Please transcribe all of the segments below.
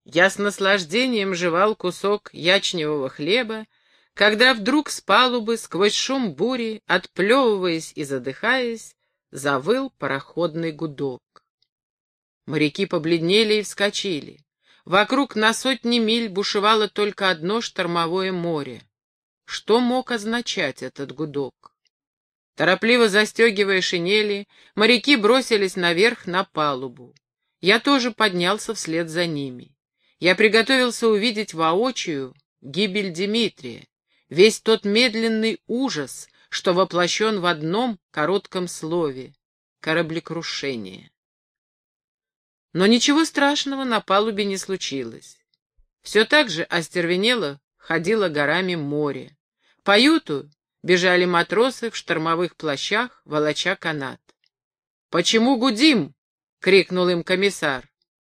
Я с наслаждением жевал кусок ячневого хлеба, когда вдруг с палубы, сквозь шум бури, отплевываясь и задыхаясь, завыл пароходный гудок. Моряки побледнели и вскочили. Вокруг на сотни миль бушевало только одно штормовое море. Что мог означать этот гудок? Торопливо застегивая шинели, моряки бросились наверх на палубу. Я тоже поднялся вслед за ними. Я приготовился увидеть воочию гибель Дмитрия, весь тот медленный ужас, что воплощен в одном коротком слове — кораблекрушение. Но ничего страшного на палубе не случилось. Все так же остервенело ходило горами море. По юту бежали матросы в штормовых плащах, волоча канат. «Почему гудим?» — крикнул им комиссар.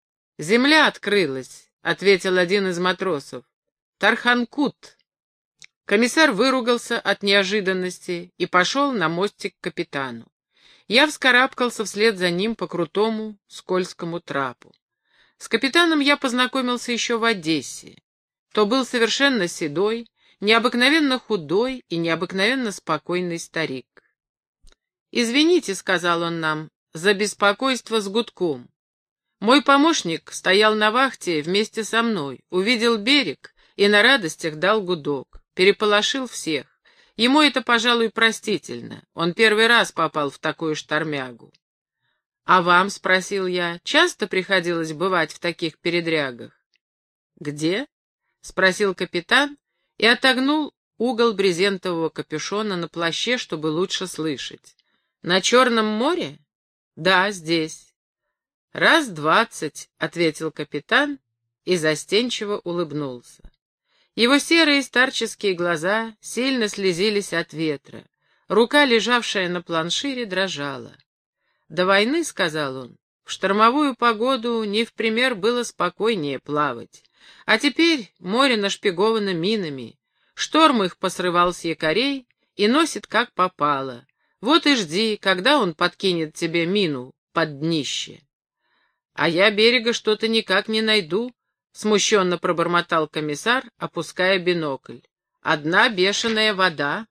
«Земля открылась», — ответил один из матросов. «Тарханкут». Комиссар выругался от неожиданности и пошел на мостик к капитану. Я вскарабкался вслед за ним по крутому скользкому трапу. С капитаном я познакомился еще в Одессе. То был совершенно седой, необыкновенно худой и необыкновенно спокойный старик. «Извините», — сказал он нам, — «за беспокойство с гудком. Мой помощник стоял на вахте вместе со мной, увидел берег и на радостях дал гудок, переполошил всех. Ему это, пожалуй, простительно. Он первый раз попал в такую штормягу». «А вам, — спросил я, — часто приходилось бывать в таких передрягах?» «Где?» — спросил капитан и отогнул угол брезентового капюшона на плаще, чтобы лучше слышать. «На Черном море?» «Да, здесь». «Раз 20, — ответил капитан и застенчиво улыбнулся. Его серые старческие глаза сильно слезились от ветра. Рука, лежавшая на планшире, дрожала. «До войны, — сказал он, — в штормовую погоду не в пример было спокойнее плавать. А теперь море нашпиговано минами. Шторм их посрывал с якорей и носит как попало. Вот и жди, когда он подкинет тебе мину под днище». «А я берега что-то никак не найду», — смущенно пробормотал комиссар, опуская бинокль. «Одна бешеная вода».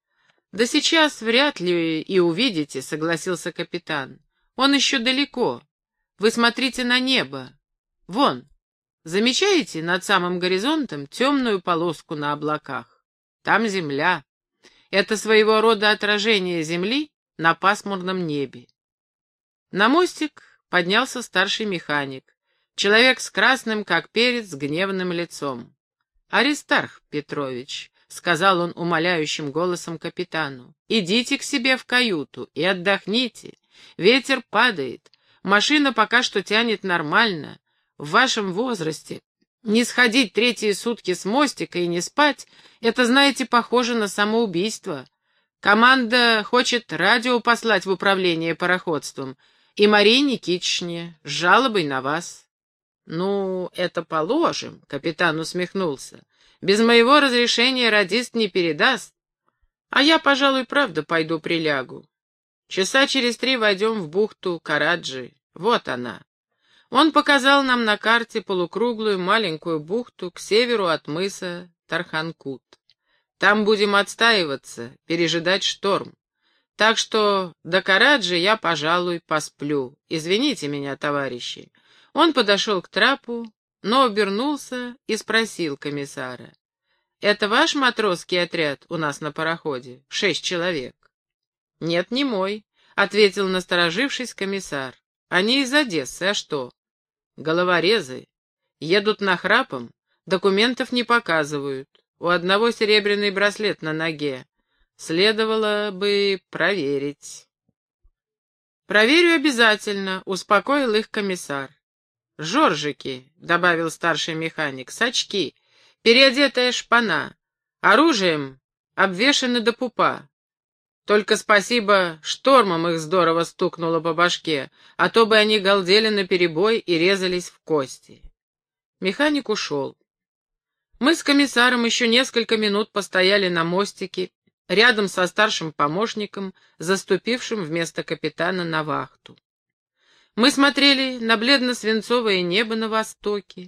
«Да сейчас вряд ли и увидите», — согласился капитан. «Он еще далеко. Вы смотрите на небо. Вон, замечаете над самым горизонтом темную полоску на облаках? Там земля. Это своего рода отражение земли на пасмурном небе». На мостик поднялся старший механик, человек с красным, как перец, гневным лицом. «Аристарх Петрович», — сказал он умоляющим голосом капитану, — «идите к себе в каюту и отдохните. Ветер падает, машина пока что тянет нормально. В вашем возрасте не сходить третьи сутки с мостика и не спать — это, знаете, похоже на самоубийство. Команда хочет радио послать в управление пароходством и Марии Никитичне с жалобой на вас». «Ну, это положим», — капитан усмехнулся. «Без моего разрешения радист не передаст. А я, пожалуй, правда пойду прилягу. Часа через 3 войдем в бухту Караджи. Вот она». Он показал нам на карте полукруглую маленькую бухту к северу от мыса Тарханкут. «Там будем отстаиваться, пережидать шторм. Так что до Караджи я, пожалуй, посплю. Извините меня, товарищи». Он подошел к трапу, но обернулся и спросил комиссара: «Это ваш матросский отряд у нас на пароходе? 6 человек?» «Нет, не мой», — ответил, насторожившись, комиссар. «Они из Одессы, а что?» «Головорезы. Едут нахрапом, документов не показывают. У одного серебряный браслет на ноге. Следовало бы проверить». «Проверю обязательно», — успокоил их комиссар. «Жоржики», — добавил старший механик, — «сачки, переодетая шпана, оружием обвешаны до пупа. Только спасибо, штормом их здорово стукнуло по башке, а то бы они галдели наперебой и резались в кости». Механик ушел. Мы с комиссаром еще несколько минут постояли на мостике, рядом со старшим помощником, заступившим вместо капитана на вахту. Мы смотрели на бледно-свинцовое небо на востоке,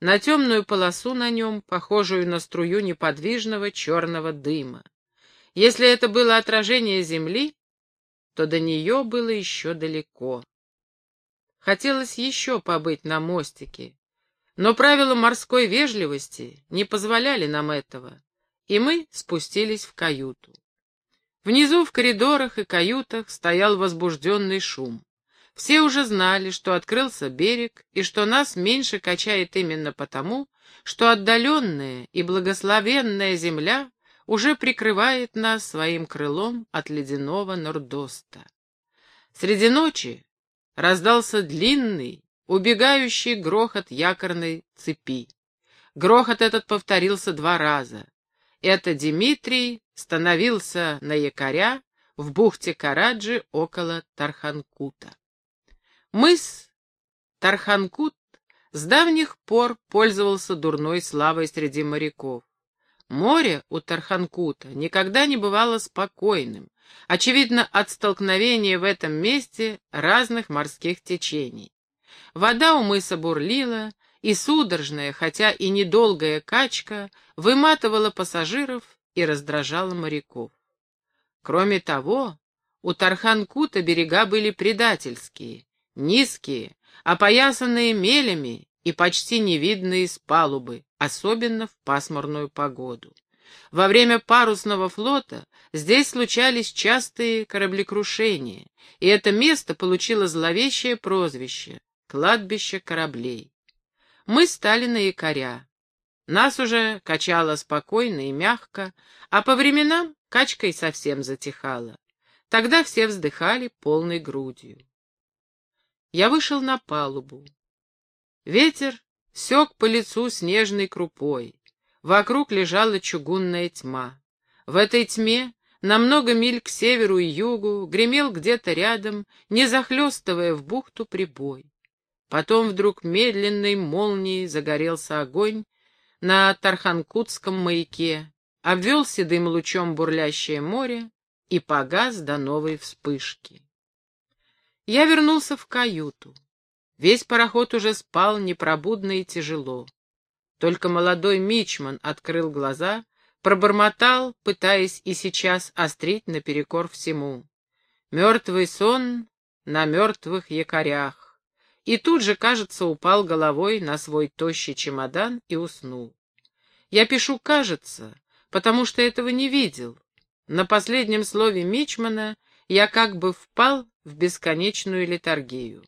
на темную полосу на нем, похожую на струю неподвижного черного дыма. Если это было отражение земли, то до нее было еще далеко. Хотелось еще побыть на мостике, но правила морской вежливости не позволяли нам этого, и мы спустились в каюту. Внизу в коридорах и каютах стоял возбужденный шум. Все уже знали, что открылся берег, и что нас меньше качает именно потому, что отдаленная и благословенная земля уже прикрывает нас своим крылом от ледяного нордоста. Среди ночи раздался длинный, убегающий грохот якорной цепи. Грохот этот повторился 2 раза. Это Дмитрий становился на якоря в бухте Караджи около Тарханкута. Мыс Тарханкут с давних пор пользовался дурной славой среди моряков. Море у Тарханкута никогда не бывало спокойным, очевидно, от столкновения в этом месте разных морских течений. Вода у мыса бурлила, и судорожная, хотя и недолгая качка выматывала пассажиров и раздражала моряков. Кроме того, у Тарханкута берега были предательские, низкие, опоясанные мелями и почти невидные с палубы, особенно в пасмурную погоду. Во время парусного флота здесь случались частые кораблекрушения, и это место получило зловещее прозвище — кладбище кораблей. Мы стали на якоря. Нас уже качало спокойно и мягко, а по временам качка и совсем затихала. Тогда все вздыхали полной грудью. Я вышел на палубу. Ветер сёк по лицу снежной крупой. Вокруг лежала чугунная тьма. В этой тьме, на много миль к северу и югу, гремел где-то рядом, не захлёстывая в бухту, прибой. Потом вдруг медленной молнией загорелся огонь на Тарханкутском маяке, обвел седым лучом бурлящее море и погас до новой вспышки. Я вернулся в каюту. Весь пароход уже спал непробудно и тяжело. Только молодой мичман открыл глаза, пробормотал, пытаясь и сейчас острить наперекор всему: «Мертвый сон на мертвых якорях». И тут же, кажется, упал головой на свой тощий чемодан и уснул. Я пишу «кажется», потому что этого не видел. На последнем слове мичмана я как бы впал в бесконечную летаргию.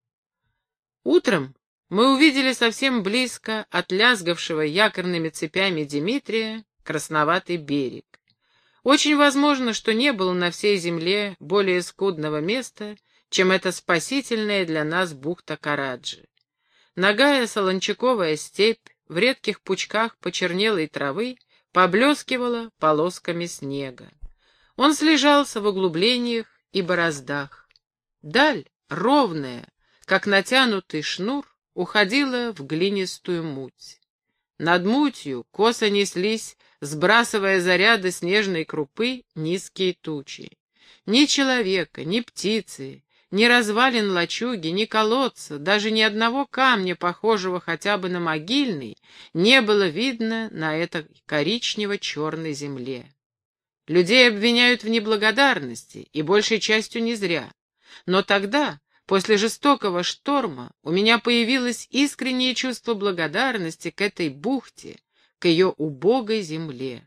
Утром мы увидели совсем близко от лязгавшего якорными цепями Дмитрия красноватый берег. Очень возможно, что не было на всей земле более скудного места, чем эта спасительная для нас бухта Караджи. Нагая солончаковая степь в редких пучках почернелой травы поблескивала полосками снега. Он слежался в углублениях и бороздах. Даль, ровная, как натянутый шнур, уходила в глинистую муть. Над мутью косо неслись, сбрасывая заряды снежной крупы, низкие тучи. Ни человека, ни птицы, ни развалин лачуги, ни колодца, даже ни одного камня, похожего хотя бы на могильный, не было видно на этой коричнево-черной земле. Людей обвиняют в неблагодарности, и большей частью не зря. Но тогда, после жестокого шторма, у меня появилось искреннее чувство благодарности к этой бухте, к ее убогой земле.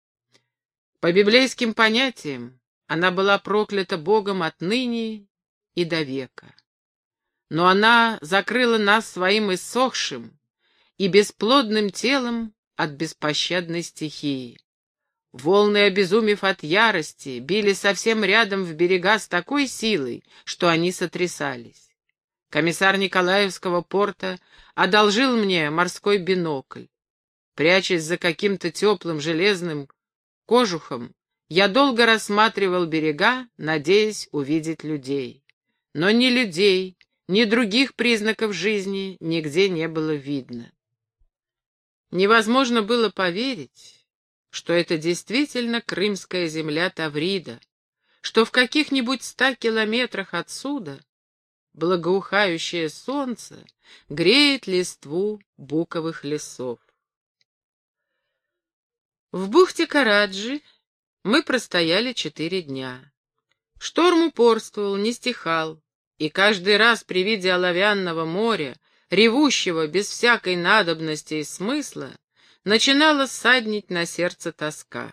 По библейским понятиям, она была проклята Богом отныне и до века. Но она закрыла нас своим иссохшим и бесплодным телом от беспощадной стихии. Волны, обезумев от ярости, били совсем рядом в берега с такой силой, что они сотрясались. Комиссар Николаевского порта одолжил мне морской бинокль. Прячась за каким-то теплым железным кожухом, я долго рассматривал берега, надеясь увидеть людей. Но ни людей, ни других признаков жизни нигде не было видно. Невозможно было поверить, что это действительно крымская земля Таврида, что в каких-нибудь 100 километрах отсюда благоухающее солнце греет листву буковых лесов. В бухте Караджи мы простояли 4 дня. Шторм упорствовал, не стихал, и каждый раз при виде оловянного моря, ревущего без всякой надобности и смысла, начинала ссаднить на сердце тоска.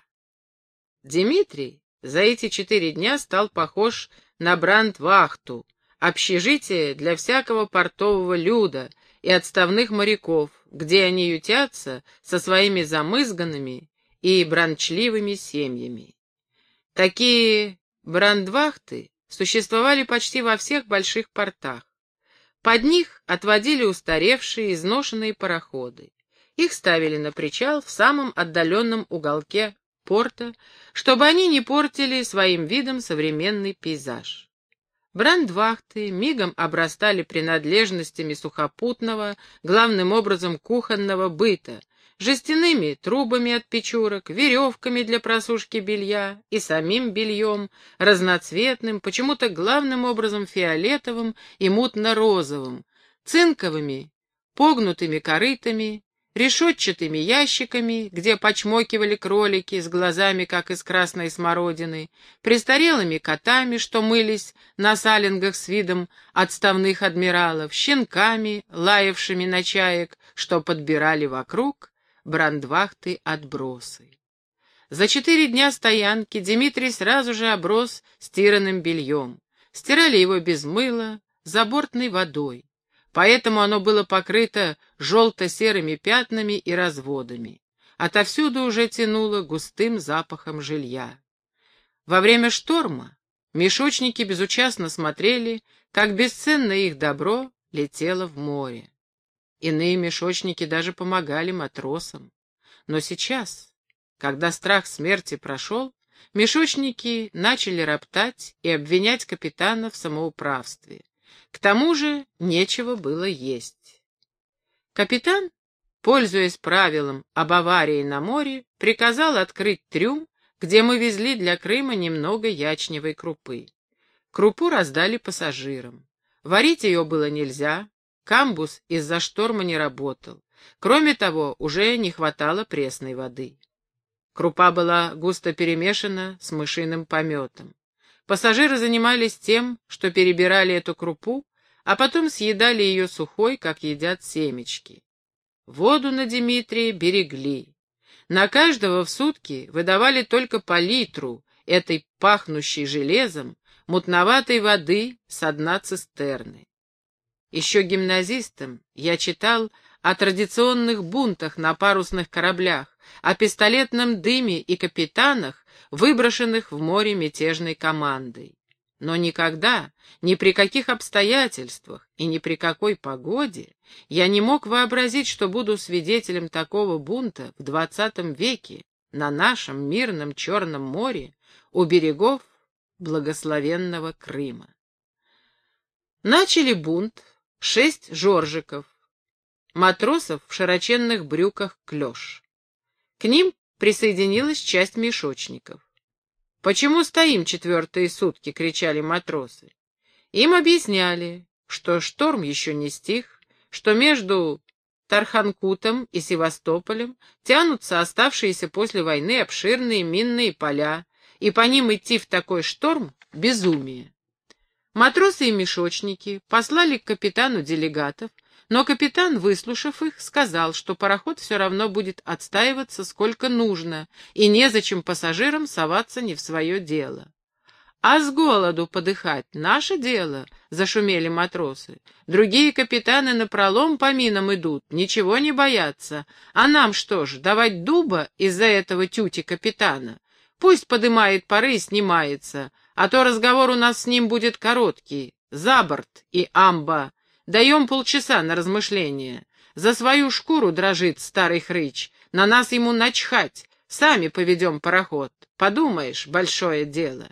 Дмитрий за эти 4 дня стал похож на брандвахту, общежитие для всякого портового люда и отставных моряков, где они ютятся со своими замызганными и бранчливыми семьями. Такие брандвахты существовали почти во всех больших портах. Под них отводили устаревшие, изношенные пароходы. Их ставили на причал в самом отдаленном уголке порта, чтобы они не портили своим видом современный пейзаж. Брандвахты мигом обрастали принадлежностями сухопутного, главным образом кухонного быта, жестяными трубами от печурок, веревками для просушки белья и самим бельем, разноцветным, почему-то главным образом фиолетовым и мутно-розовым, цинковыми, погнутыми корытами, решетчатыми ящиками, где почмокивали кролики с глазами, как из красной смородины, престарелыми котами, что мылись на салингах с видом отставных адмиралов, щенками, лаявшими на чаек, что подбирали вокруг брандвахты отбросы. За 4 дня стоянки Дмитрий сразу же оброс стиранным бельем. Стирали его без мыла, забортной водой. Поэтому оно было покрыто желто-серыми пятнами и разводами. Отовсюду уже тянуло густым запахом жилья. Во время шторма мешочники безучастно смотрели, как бесценное их добро летело в море. Иные мешочники даже помогали матросам. Но сейчас, когда страх смерти прошел, мешочники начали роптать и обвинять капитана в самоуправстве. К тому же нечего было есть. Капитан, пользуясь правилом об аварии на море, приказал открыть трюм, где мы везли для Крыма немного ячневой крупы. Крупу раздали пассажирам. Варить ее было нельзя, камбуз из-за шторма не работал. Кроме того, уже не хватало пресной воды. Крупа была густо перемешана с мышиным пометом. Пассажиры занимались тем, что перебирали эту крупу, а потом съедали ее сухой, как едят семечки. Воду на Дмитрия берегли. На каждого в сутки выдавали только по литру этой пахнущей железом мутноватой воды со дна цистерны. Еще гимназистом я читал о традиционных бунтах на парусных кораблях, о пистолетном дыме и капитанах, выброшенных в море мятежной командой. Но никогда, ни при каких обстоятельствах и ни при какой погоде я не мог вообразить, что буду свидетелем такого бунта в 20 веке на нашем мирном Черном море у берегов благословенного Крыма. Начали бунт 6 жоржиков, матросов в широченных брюках клеш. К ним присоединилась часть мешочников. «Почему стоим 4-е сутки?» — кричали матросы. Им объясняли, что шторм еще не стих, что между Тарханкутом и Севастополем тянутся оставшиеся после войны обширные минные поля, и по ним идти в такой шторм — безумие. Матросы и мешочники послали к капитану делегатов, но капитан, выслушав их, сказал, что пароход все равно будет отстаиваться сколько нужно, и незачем пассажирам соваться не в свое дело. «А с голоду подыхать — наше дело», — зашумели матросы. «Другие капитаны напролом по минам идут, ничего не боятся. А нам что ж, давать дуба из-за этого тюти-капитана? Пусть подымает пары и снимается, а то разговор у нас с ним будет короткий. За борт и амба. Даем полчаса на размышление. За свою шкуру дрожит старый хрыч, на нас ему начхать, сами поведем пароход. Подумаешь, большое дело».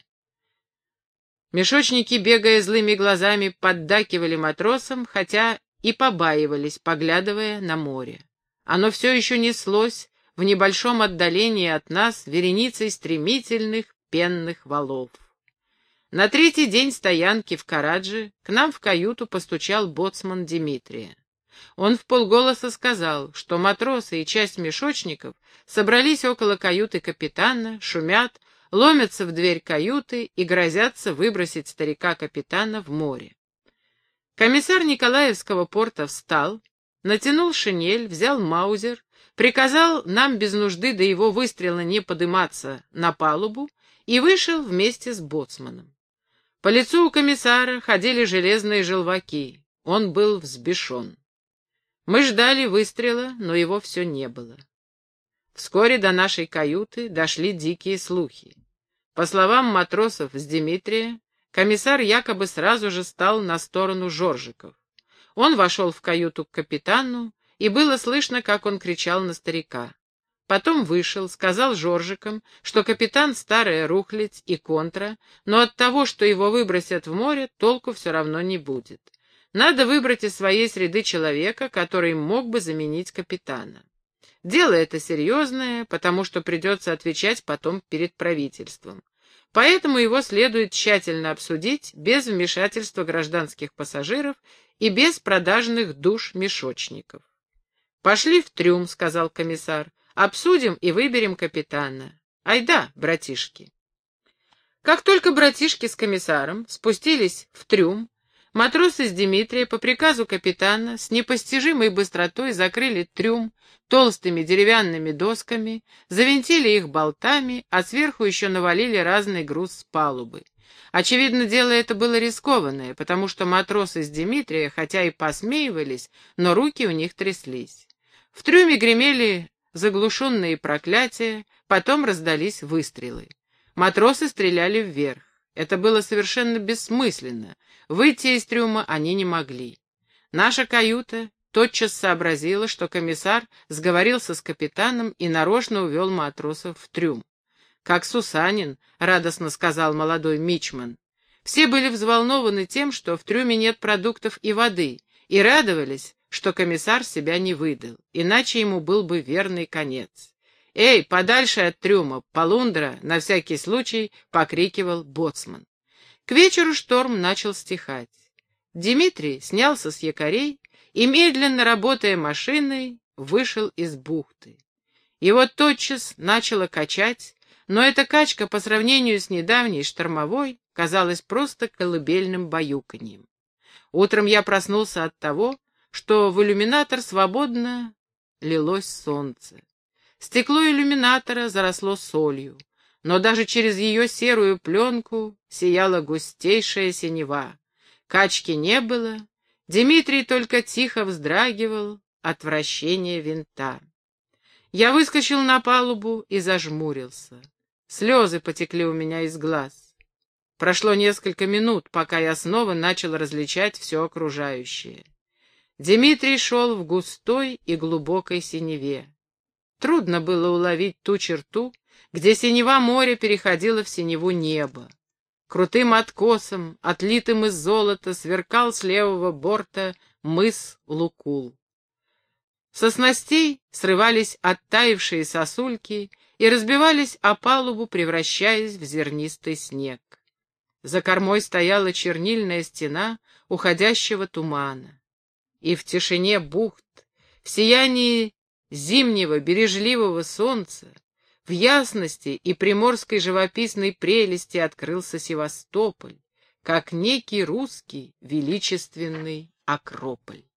Мешочники, бегая злыми глазами, поддакивали матросам, хотя и побаивались, поглядывая на море. Оно все еще неслось в небольшом отдалении от нас вереницей стремительных пенных валов. На третий день стоянки в Карадже к нам в каюту постучал боцман Димитрия. Он вполголоса сказал, что матросы и часть мешочников собрались около каюты капитана, шумят, ломятся в дверь каюты и грозятся выбросить старика-капитана в море. Комиссар Николаевского порта встал, натянул шинель, взял маузер, приказал нам без нужды до его выстрела не подыматься на палубу и вышел вместе с боцманом. По лицу у комиссара ходили железные желваки, он был взбешен. Мы ждали выстрела, но его все не было. Вскоре до нашей каюты дошли дикие слухи. По словам матросов с Димитрия, комиссар якобы сразу же стал на сторону Жоржиков. Он вошел в каюту к капитану, и было слышно, как он кричал на старика. Потом вышел, сказал Жоржикам, что капитан старая рухлядь и контра, но от того, что его выбросят в море, толку все равно не будет. Надо выбрать из своей среды человека, который мог бы заменить капитана. Дело это серьезное, потому что придется отвечать потом перед правительством. Поэтому его следует тщательно обсудить без вмешательства гражданских пассажиров и без продажных душ мешочников. «Пошли в трюм», — сказал комиссар, — «обсудим и выберем капитана. Айда, братишки». Как только братишки с комиссаром спустились в трюм, матросы с Димитрия по приказу капитана с непостижимой быстротой закрыли трюм толстыми деревянными досками, завинтили их болтами, а сверху еще навалили разный груз с палубы. Очевидно, дело это было рискованное, потому что матросы с Димитрия, хотя и посмеивались, но руки у них тряслись. В трюме гремели заглушенные проклятия, потом раздались выстрелы. Матросы стреляли вверх. Это было совершенно бессмысленно. Выйти из трюма они не могли. Наша каюта тотчас сообразила, что комиссар сговорился с капитаном и нарочно увел матросов в трюм. «Как Сусанин», — радостно сказал молодой мичман. Все были взволнованы тем, что в трюме нет продуктов и воды, и радовались, что комиссар себя не выдал, иначе ему был бы верный конец. «Эй, подальше от трюма, полундра!» — на всякий случай покрикивал боцман. К вечеру шторм начал стихать. Димитрий снялся с якорей и, медленно работая машиной, вышел из бухты. Его тотчас начало качать, но эта качка по сравнению с недавней штормовой казалась просто колыбельным баюканьем. Утром я проснулся от того, что в иллюминатор свободно лилось солнце. Стекло иллюминатора заросло солью, но даже через ее серую пленку сияла густейшая синева. Качки не было, Димитрий только тихо вздрагивал от вращения винта. Я выскочил на палубу и зажмурился. Слезы потекли у меня из глаз. Прошло несколько минут, пока я снова начал различать все окружающее. Димитрий шел в густой и глубокой синеве. Трудно было уловить ту черту, где синева моря переходила в синеву неба. Крутым откосом, отлитым из золота, сверкал с левого борта мыс Лукул. Со снастей срывались оттаившие сосульки и разбивались о палубу, превращаясь в зернистый снег. За кормой стояла чернильная стена уходящего тумана. И в тишине бухт, в сиянии зимнего бережливого солнца, в ясности и приморской живописной прелести открылся Севастополь, как некий русский величественный Акрополь.